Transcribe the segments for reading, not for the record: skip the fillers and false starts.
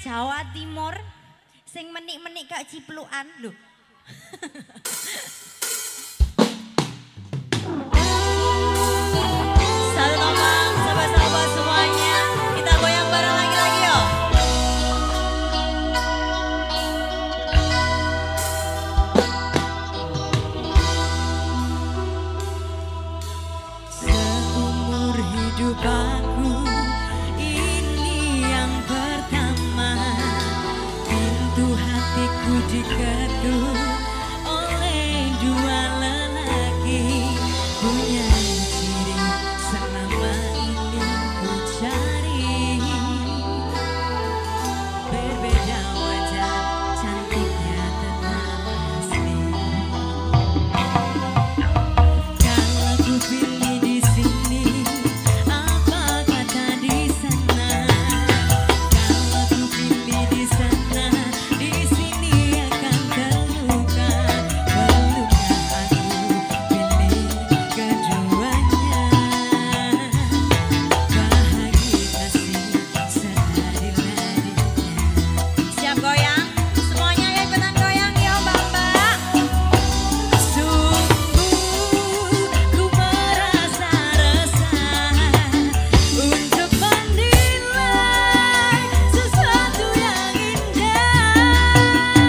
Jawa Timur sing menik-menik kak ciplukan lho. Selamat malam sahabat-sahabat semuanya. Kita goyang bareng lagi yuk. Seumur hidup aku ini yang pertama, pintu hatiku diketuk oleh dua lelaki, punya ciri selama ini ku cari, berbeda wajah, cantiknya tetap asli. Kalau ku pilih di sini, apa kata di sana? Kalau ku pilih di sana, di sini akan terluka. Perlukah aku pilih keduanya? Bahagia kasih seadil-adilnya. Siap goyang? Semuanya ya ikutan goyang ya Mbak-mbak. Sungguh ku merasa resah untuk menilai sesuatu yang indah,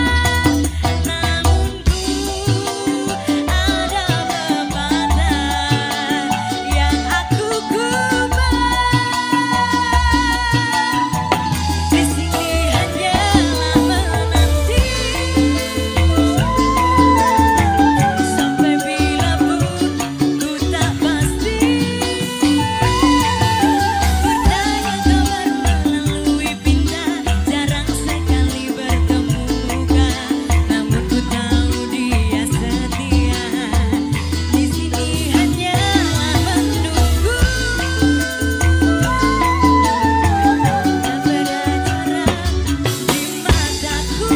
namun ku ada pepatah yang aku kubah. Di sini hanyalah menanti sampai bila pun ku tak pasti. Berdaya kabar melalui bintang, jarang sekali bertemu muka, namun ku tahu dia setia. Di sini hanyalah menunggu. Tak beda jarak di mataku,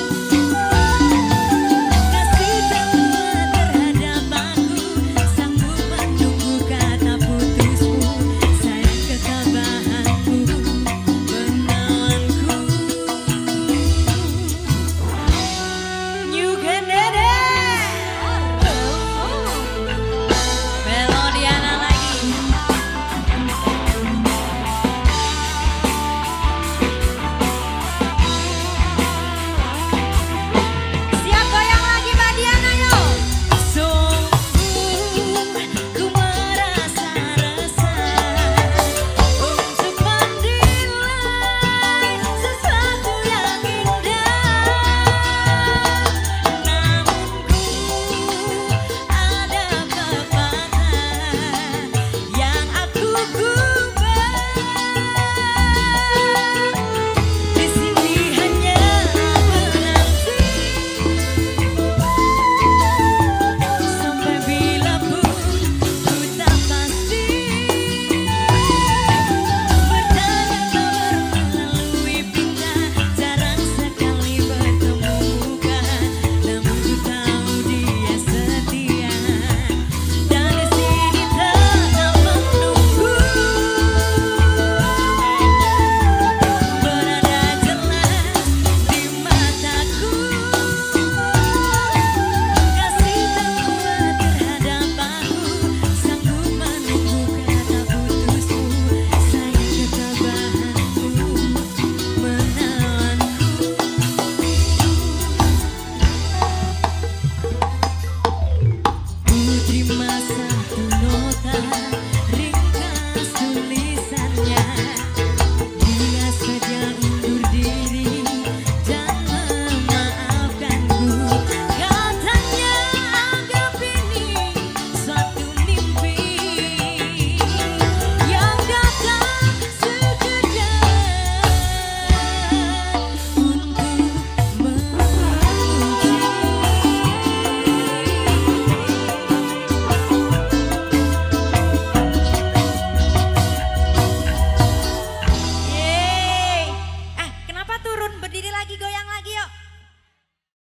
kasih terbuat terhadap aku, sanggup menunggu kata putusmu, sayang ketabahanku, menawanku. New Gendede Melodiana lagi. Siap goyang lagi Mbak Diana yuk. Sungguh ku merasa resah untuk menilai sesuatu yang indah, namun ku ada pepatah yang aku kubah. Di sini hanyalah menanti sampai bila pun ku tak pasti. Berdaya kabar melalui bintang, jarang sekali bertemu muka, namun ku tahu dia setia. Dan di sini tetap menunggu, berada jelas di mataku, kasih terbuat terhadap aku, sanggup menunggu kata putusmu, sayang ketabahanku, menawanku. Ku terima satu nota ringkas tulisannya, dia saja undur diri dan memaafkanku. Katanya anggap ini suatu mimpi yang datang sekedar untuk menguji. Yeay. Kenapa turun? Berdiri lagi goyang.